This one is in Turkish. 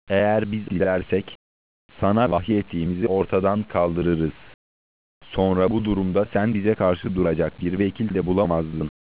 Eğer biz dilersek, sana vahyettiğimizi ortadan kaldırırız. Sonra bu durumda sen bize karşı duracak bir vekil de bulamazdın.